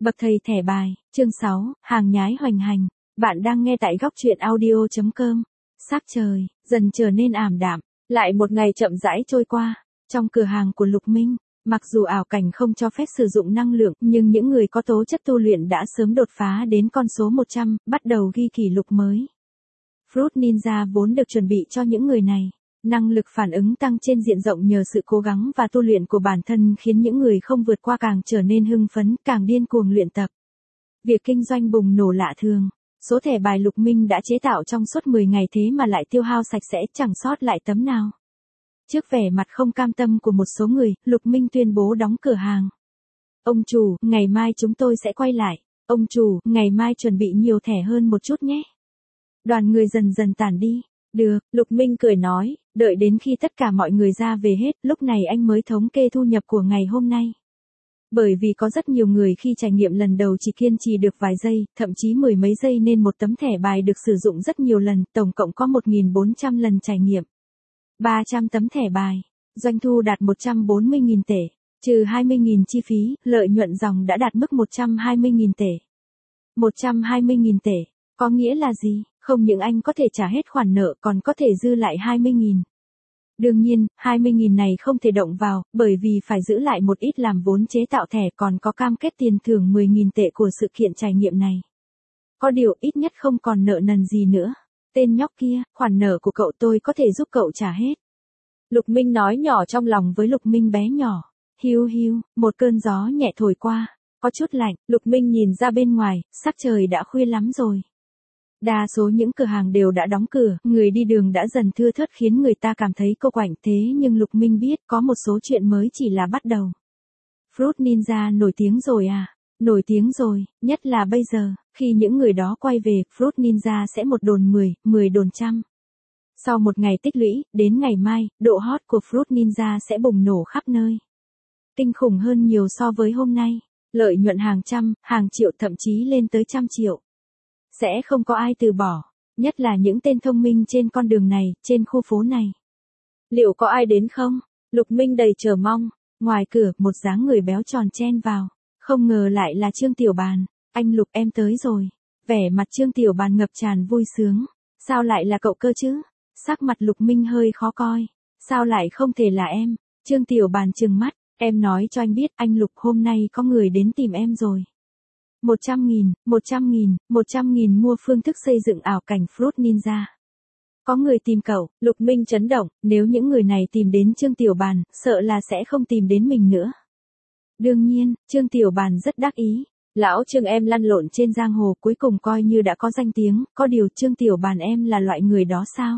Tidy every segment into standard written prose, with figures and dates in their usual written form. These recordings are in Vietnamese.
Bậc thầy thẻ bài, chương 6, hàng nhái hoành hành. Bạn đang nghe tại góc truyện audio.com. Sắc trời dần trở nên ảm đạm, lại một ngày chậm rãi trôi qua. Trong cửa hàng của Lục Minh, mặc dù ảo cảnh không cho phép sử dụng năng lượng, nhưng những người có tố chất tu luyện đã sớm đột phá đến con số 100, bắt đầu ghi kỷ lục mới. Fruit Ninja vốn được chuẩn bị cho những người này. Năng lực phản ứng tăng trên diện rộng nhờ sự cố gắng và tu luyện của bản thân khiến những người không vượt qua càng trở nên hưng phấn, càng điên cuồng luyện tập. Việc kinh doanh bùng nổ lạ thường. Số thẻ bài Lục Minh đã chế tạo trong suốt 10 ngày thế mà lại tiêu hao sạch sẽ, chẳng sót lại tấm nào. Trước vẻ mặt không cam tâm của một số người, Lục Minh tuyên bố đóng cửa hàng. Ông chủ, ngày mai chúng tôi sẽ quay lại. Ông chủ, ngày mai chuẩn bị nhiều thẻ hơn một chút nhé. Đoàn người dần dần tản đi. Được, Lục Minh cười nói, đợi đến khi tất cả mọi người ra về hết, lúc này anh mới thống kê thu nhập của ngày hôm nay. Bởi vì có rất nhiều người khi trải nghiệm lần đầu chỉ kiên trì được vài giây, thậm chí mười mấy giây nên một tấm thẻ bài được sử dụng rất nhiều lần, tổng cộng có 1.400 lần trải nghiệm. 300 tấm thẻ bài, doanh thu đạt 140.000 tệ, trừ 20.000 chi phí, lợi nhuận dòng đã đạt mức 120.000 tệ. 120.000 tệ, có nghĩa là gì? Không những anh có thể trả hết khoản nợ còn có thể dư lại 20.000. Đương nhiên, 20.000 này không thể động vào, bởi vì phải giữ lại một ít làm vốn chế tạo thẻ, còn có cam kết tiền thưởng 10.000 tệ của sự kiện trải nghiệm này. Có điều ít nhất không còn nợ nần gì nữa. Tên nhóc kia, khoản nợ của cậu tôi có thể giúp cậu trả hết. Lục Minh nói nhỏ trong lòng với Lục Minh bé nhỏ. Hiu hiu, một cơn gió nhẹ thổi qua, có chút lạnh, Lục Minh nhìn ra bên ngoài, sắc trời đã khuya lắm rồi. Đa số những cửa hàng đều đã đóng cửa, người đi đường đã dần thưa thớt khiến người ta cảm thấy cô quạnh, thế nhưng Lục Minh biết có một số chuyện mới chỉ là bắt đầu. Fruit Ninja nổi tiếng rồi à? Nổi tiếng rồi, nhất là bây giờ, khi những người đó quay về, Fruit Ninja sẽ một đồn 10, 10 đồn trăm. Sau một ngày tích lũy, đến ngày mai, độ hot của Fruit Ninja sẽ bùng nổ khắp nơi. Kinh khủng hơn nhiều so với hôm nay, lợi nhuận hàng trăm, hàng triệu thậm chí lên tới 100 triệu. Sẽ không có ai từ bỏ, nhất là những tên thông minh trên con đường này, trên khu phố này. Liệu có ai đến không? Lục Minh đầy chờ mong. Ngoài cửa, một dáng người béo tròn chen vào. Không ngờ lại là Trương Tiểu Bàn. Anh Lục, em tới rồi. Vẻ mặt Trương Tiểu Bàn ngập tràn vui sướng. Sao lại là cậu cơ chứ? Sắc mặt Lục Minh hơi khó coi. Sao lại không thể là em? Trương Tiểu Bàn trừng mắt. Em nói cho anh biết, anh Lục, hôm nay có người đến tìm em rồi. 100.000, 100.000, 100.000 mua phương thức xây dựng ảo cảnh Fruit Ninja. Có người tìm cậu, Lục Minh chấn động, nếu những người này tìm đến Trương Tiểu Bàn, sợ là sẽ không tìm đến mình nữa. Đương nhiên, Trương Tiểu Bàn rất đắc ý. Lão Trương em lăn lộn trên giang hồ cuối cùng coi như đã có danh tiếng, có điều Trương Tiểu Bàn em là loại người đó sao?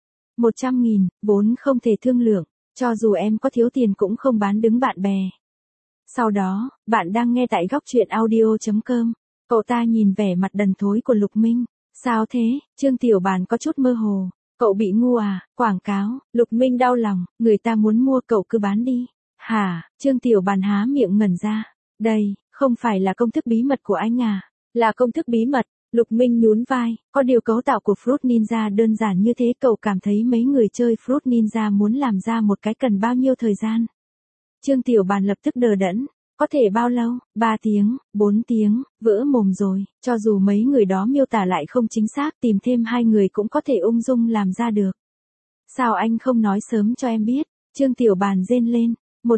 100.000, vốn không thể thương lượng, cho dù em có thiếu tiền cũng không bán đứng bạn bè. Sau đó, bạn đang nghe tại góc truyện audio.com. Cậu ta nhìn vẻ mặt đần thối của Lục Minh. Sao thế? Trương Tiểu Bàn có chút mơ hồ. Cậu bị ngu à? Quảng cáo. Lục Minh đau lòng, người ta muốn mua cậu cứ bán đi. Hả? Trương Tiểu Bàn há miệng ngẩn ra. Đây, không phải là công thức bí mật của anh à? Là công thức bí mật. Lục Minh nhún vai, có điều cấu tạo của Fruit Ninja đơn giản như thế, cậu cảm thấy mấy người chơi Fruit Ninja muốn làm ra một cái cần bao nhiêu thời gian? Trương Tiểu Bàn lập tức đờ đẫn, có thể bao lâu? 3 tiếng, 4 tiếng, vỡ mồm rồi, cho dù mấy người đó miêu tả lại không chính xác, tìm thêm 2 người cũng có thể ung dung làm ra được. Sao anh không nói sớm cho em biết? Trương Tiểu Bàn rên lên,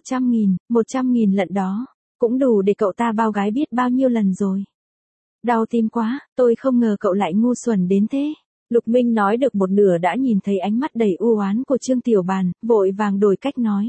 100.000 lận đó, cũng đủ để cậu ta bao gái biết bao nhiêu lần rồi. Đau tim quá, tôi không ngờ cậu lại ngu xuẩn đến thế. Lục Minh nói được một nửa đã nhìn thấy ánh mắt đầy u oán của Trương Tiểu Bàn, vội vàng đổi cách nói.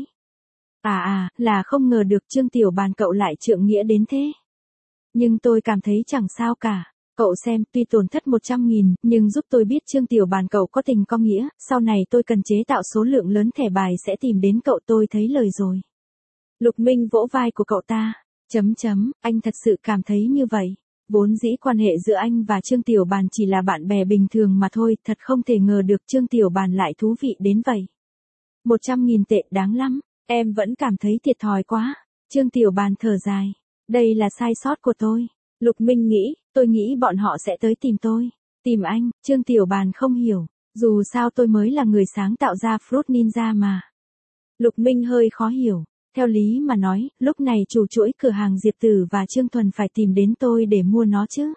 Là không ngờ được Trương Tiểu Bàn cậu lại trượng nghĩa đến thế. Nhưng tôi cảm thấy chẳng sao cả. Cậu xem, tuy tổn thất 100.000, nhưng giúp tôi biết Trương Tiểu Bàn cậu có tình có nghĩa, sau này tôi cần chế tạo số lượng lớn thẻ bài sẽ tìm đến cậu, tôi thấy lời rồi. Lục Minh vỗ vai của cậu ta. Anh thật sự cảm thấy như vậy. Vốn dĩ quan hệ giữa anh và Trương Tiểu Bàn chỉ là bạn bè bình thường mà thôi, thật không thể ngờ được Trương Tiểu Bàn lại thú vị đến vậy. 100.000 tệ đáng lắm. Em vẫn cảm thấy thiệt thòi quá. Trương Tiểu Bàn thở dài. Đây là sai sót của tôi. Lục Minh nghĩ, tôi nghĩ bọn họ sẽ tới tìm tôi. Tìm anh, Trương Tiểu Bàn không hiểu. Dù sao tôi mới là người sáng tạo ra Fruit Ninja mà. Lục Minh hơi khó hiểu. Theo lý mà nói, lúc này chủ chuỗi cửa hàng Diệp Tử và Trương Thuần phải tìm đến tôi để mua nó chứ.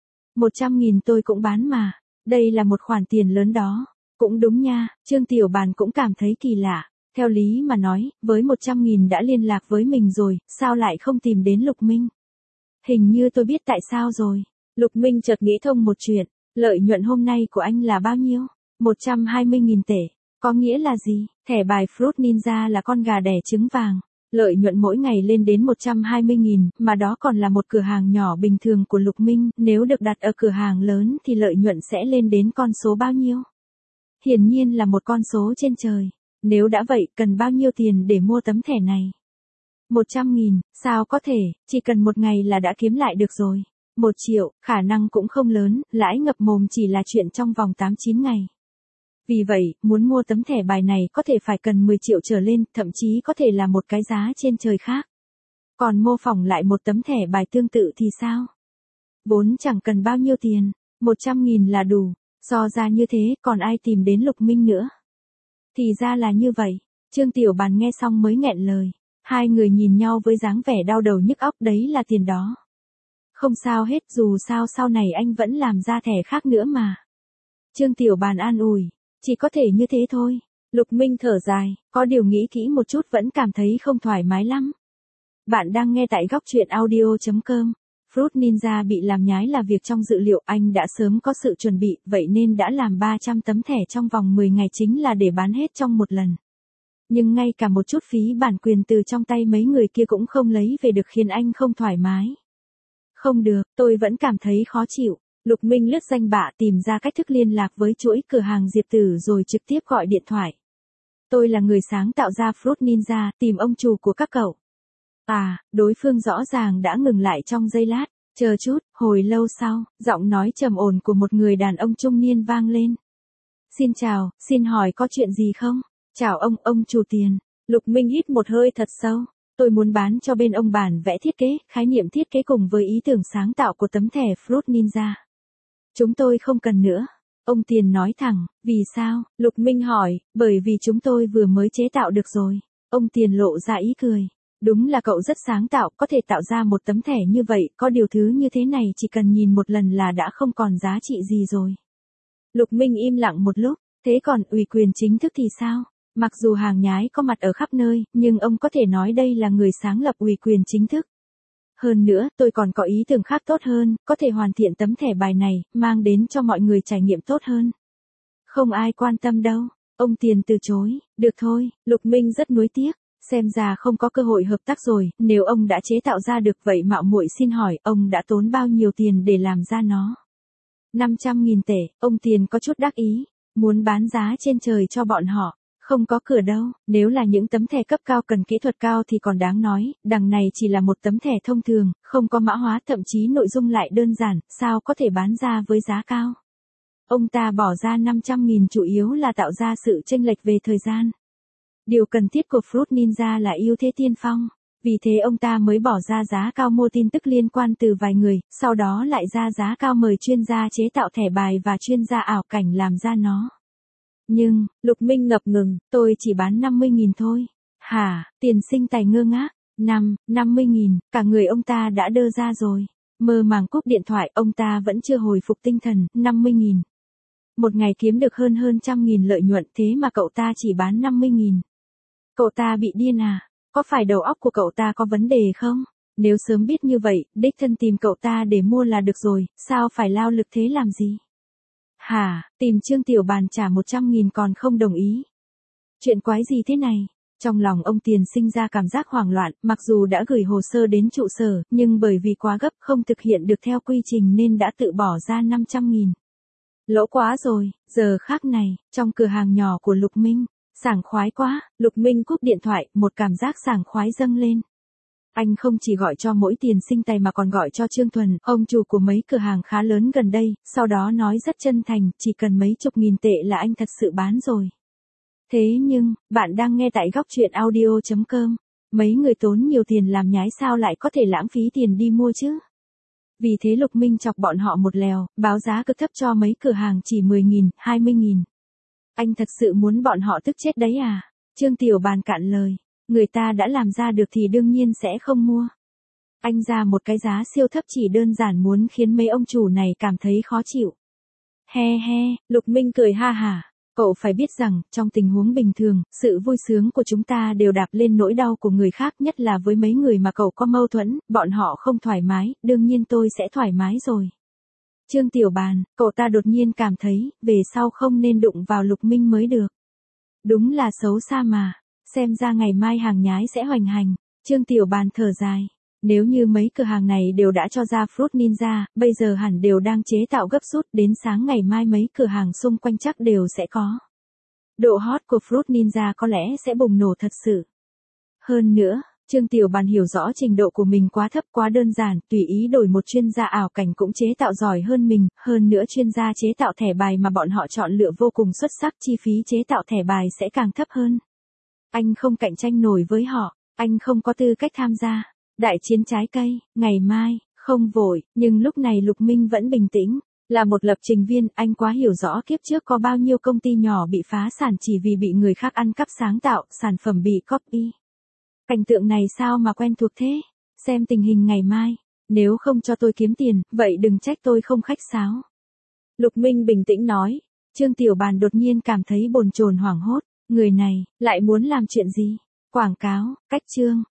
100.000 tôi cũng bán mà. Đây là một khoản tiền lớn đó. Cũng đúng nha, Trương Tiểu Bàn cũng cảm thấy kỳ lạ. Theo lý mà nói, với 100.000 đã liên lạc với mình rồi, sao lại không tìm đến Lục Minh? Hình như tôi biết tại sao rồi. Lục Minh chợt nghĩ thông một chuyện. Lợi nhuận hôm nay của anh là bao nhiêu? 120.000 tệ. Có nghĩa là gì? Thẻ bài Fruit Ninja là con gà đẻ trứng vàng. Lợi nhuận mỗi ngày lên đến 120.000, mà đó còn là một cửa hàng nhỏ bình thường của Lục Minh, nếu được đặt ở cửa hàng lớn thì lợi nhuận sẽ lên đến con số bao nhiêu? Hiển nhiên là một con số trên trời. Nếu đã vậy, cần bao nhiêu tiền để mua tấm thẻ này? 100.000, sao có thể, chỉ cần một ngày là đã kiếm lại được rồi. 1 triệu, khả năng cũng không lớn, lãi ngập mồm chỉ là chuyện trong vòng 8-9 ngày. Vì vậy, muốn mua tấm thẻ bài này có thể phải cần 10 triệu trở lên, thậm chí có thể là một cái giá trên trời khác. Còn mô phỏng lại một tấm thẻ bài tương tự thì sao? Vốn chẳng cần bao nhiêu tiền, 100.000 là đủ, so ra như thế còn ai tìm đến Lục Minh nữa. Thì ra là như vậy, Trương Tiểu Bàn nghe xong mới nghẹn lời. Hai người nhìn nhau với dáng vẻ đau đầu nhức óc, đấy là tiền đó. Không sao hết, dù sao sau này anh vẫn làm ra thẻ khác nữa mà. Trương Tiểu Bàn an ủi, chỉ có thể như thế thôi. Lục Minh thở dài, có điều nghĩ kỹ một chút vẫn cảm thấy không thoải mái lắm. Bạn đang nghe tại góc truyện audio.com. Fruit Ninja bị làm nhái là việc trong dự liệu, anh đã sớm có sự chuẩn bị, vậy nên đã làm 300 tấm thẻ trong vòng 10 ngày chính là để bán hết trong một lần. Nhưng ngay cả một chút phí bản quyền từ trong tay mấy người kia cũng không lấy về được, khiến anh không thoải mái. Không được, tôi vẫn cảm thấy khó chịu. Lục Minh lướt danh bạ tìm ra cách thức liên lạc với chuỗi cửa hàng Diệp Tử rồi trực tiếp gọi điện thoại. Tôi là người sáng tạo ra Fruit Ninja, tìm ông chủ của các cậu. À, đối phương rõ ràng đã ngừng lại trong giây lát. Chờ chút, hồi lâu sau, giọng nói trầm ổn của một người đàn ông trung niên vang lên. Xin chào, xin hỏi có chuyện gì không? Chào ông chủ tiền. Lục Minh hít một hơi thật sâu. Tôi muốn bán cho bên ông bản vẽ thiết kế, khái niệm thiết kế cùng với ý tưởng sáng tạo của tấm thẻ Fruit Ninja. Chúng tôi không cần nữa. Ông Tiền nói thẳng, vì sao? Lục Minh hỏi, bởi vì chúng tôi vừa mới chế tạo được rồi. Ông Tiền lộ ra ý cười. Đúng là cậu rất sáng tạo, có thể tạo ra một tấm thẻ như vậy, có điều thứ như thế này chỉ cần nhìn một lần là đã không còn giá trị gì rồi. Lục Minh im lặng một lúc, thế còn ủy quyền chính thức thì sao? Mặc dù hàng nhái có mặt ở khắp nơi, nhưng ông có thể nói đây là người sáng lập ủy quyền chính thức. Hơn nữa, tôi còn có ý tưởng khác tốt hơn, có thể hoàn thiện tấm thẻ bài này, mang đến cho mọi người trải nghiệm tốt hơn. Không ai quan tâm đâu. Ông Tiền từ chối. Được thôi, Lục Minh rất nuối tiếc. Xem ra không có cơ hội hợp tác rồi, nếu ông đã chế tạo ra được vậy mạo muội xin hỏi, ông đã tốn bao nhiêu tiền để làm ra nó? 500.000 tệ, ông Tiền có chút đắc ý, muốn bán giá trên trời cho bọn họ. Không có cửa đâu, nếu là những tấm thẻ cấp cao cần kỹ thuật cao thì còn đáng nói, đằng này chỉ là một tấm thẻ thông thường, không có mã hóa, thậm chí nội dung lại đơn giản, sao có thể bán ra với giá cao? Ông ta bỏ ra 500.000 chủ yếu là tạo ra sự chênh lệch về thời gian. Điều cần thiết của Fruit Ninja là ưu thế tiên phong, vì thế ông ta mới bỏ ra giá cao mua tin tức liên quan từ vài người, sau đó lại ra giá cao mời chuyên gia chế tạo thẻ bài và chuyên gia ảo cảnh làm ra nó. Nhưng, Lục Minh ngập ngừng, tôi chỉ bán 50.000 thôi. Hả, Tiền Sinh Tài ngơ ngác, 50.000, cả người ông ta đã đơ ra rồi. Mơ màng cúp điện thoại, ông ta vẫn chưa hồi phục tinh thần, 50.000. Một ngày kiếm được hơn 100.000 lợi nhuận, thế mà cậu ta chỉ bán 50.000. Cậu ta bị điên à? Có phải đầu óc của cậu ta có vấn đề không? Nếu sớm biết như vậy, đích thân tìm cậu ta để mua là được rồi, sao phải lao lực thế làm gì? Hả, tìm Trương Tiểu Bàn trả 100.000 còn không đồng ý. Chuyện quái gì thế này? Trong lòng ông Tiền sinh ra cảm giác hoảng loạn, mặc dù đã gửi hồ sơ đến trụ sở, nhưng bởi vì quá gấp không thực hiện được theo quy trình nên đã tự bỏ ra 500.000. Lỗ quá rồi, giờ khác này, trong cửa hàng nhỏ của Lục Minh, sảng khoái quá, Lục Minh cúp điện thoại, một cảm giác sảng khoái dâng lên. Anh không chỉ gọi cho mỗi Tiền Sinh Tài mà còn gọi cho Trương Thuần, ông chủ của mấy cửa hàng khá lớn gần đây, sau đó nói rất chân thành, chỉ cần mấy chục nghìn tệ là anh thật sự bán rồi. Thế nhưng, bạn đang nghe tại góc truyện audio.com, mấy người tốn nhiều tiền làm nhái sao lại có thể lãng phí tiền đi mua chứ? Vì thế Lục Minh chọc bọn họ một lèo, báo giá cực thấp cho mấy cửa hàng chỉ 10.000, 20.000. Anh thật sự muốn bọn họ tức chết đấy à? Trương Tiểu Bàn cạn lời. Người ta đã làm ra được thì đương nhiên sẽ không mua. Anh ra một cái giá siêu thấp chỉ đơn giản muốn khiến mấy ông chủ này cảm thấy khó chịu. He he, Lục Minh cười ha hả. Cậu phải biết rằng, trong tình huống bình thường, sự vui sướng của chúng ta đều đạp lên nỗi đau của người khác, nhất là với mấy người mà cậu có mâu thuẫn, bọn họ không thoải mái, đương nhiên tôi sẽ thoải mái rồi. Trương Tiểu Bàn, cậu ta đột nhiên cảm thấy, về sau không nên đụng vào Lục Minh mới được. Đúng là xấu xa mà, xem ra ngày mai hàng nhái sẽ hoành hành. Trương Tiểu Bàn thở dài. Nếu như mấy cửa hàng này đều đã cho ra Fruit Ninja, bây giờ hẳn đều đang chế tạo gấp rút, đến sáng ngày mai mấy cửa hàng xung quanh chắc đều sẽ có. Độ hot của Fruit Ninja có lẽ sẽ bùng nổ thật sự. Hơn nữa, Trương Tiểu Bàn hiểu rõ trình độ của mình quá thấp quá đơn giản, tùy ý đổi một chuyên gia ảo cảnh cũng chế tạo giỏi hơn mình, hơn nữa chuyên gia chế tạo thẻ bài mà bọn họ chọn lựa vô cùng xuất sắc, chi phí chế tạo thẻ bài sẽ càng thấp hơn. Anh không cạnh tranh nổi với họ, anh không có tư cách tham gia. Đại chiến trái cây, ngày mai, không vội, nhưng lúc này Lục Minh vẫn bình tĩnh. Là một lập trình viên, anh quá hiểu rõ kiếp trước có bao nhiêu công ty nhỏ bị phá sản chỉ vì bị người khác ăn cắp sáng tạo, sản phẩm bị copy. Cảnh tượng này sao mà quen thuộc thế? Xem tình hình ngày mai, nếu không cho tôi kiếm tiền, vậy đừng trách tôi không khách sáo. Lục Minh bình tĩnh nói. Trương Tiểu Bàn đột nhiên cảm thấy bồn chồn hoảng hốt. Người này, lại muốn làm chuyện gì? Quảng cáo, cách chương.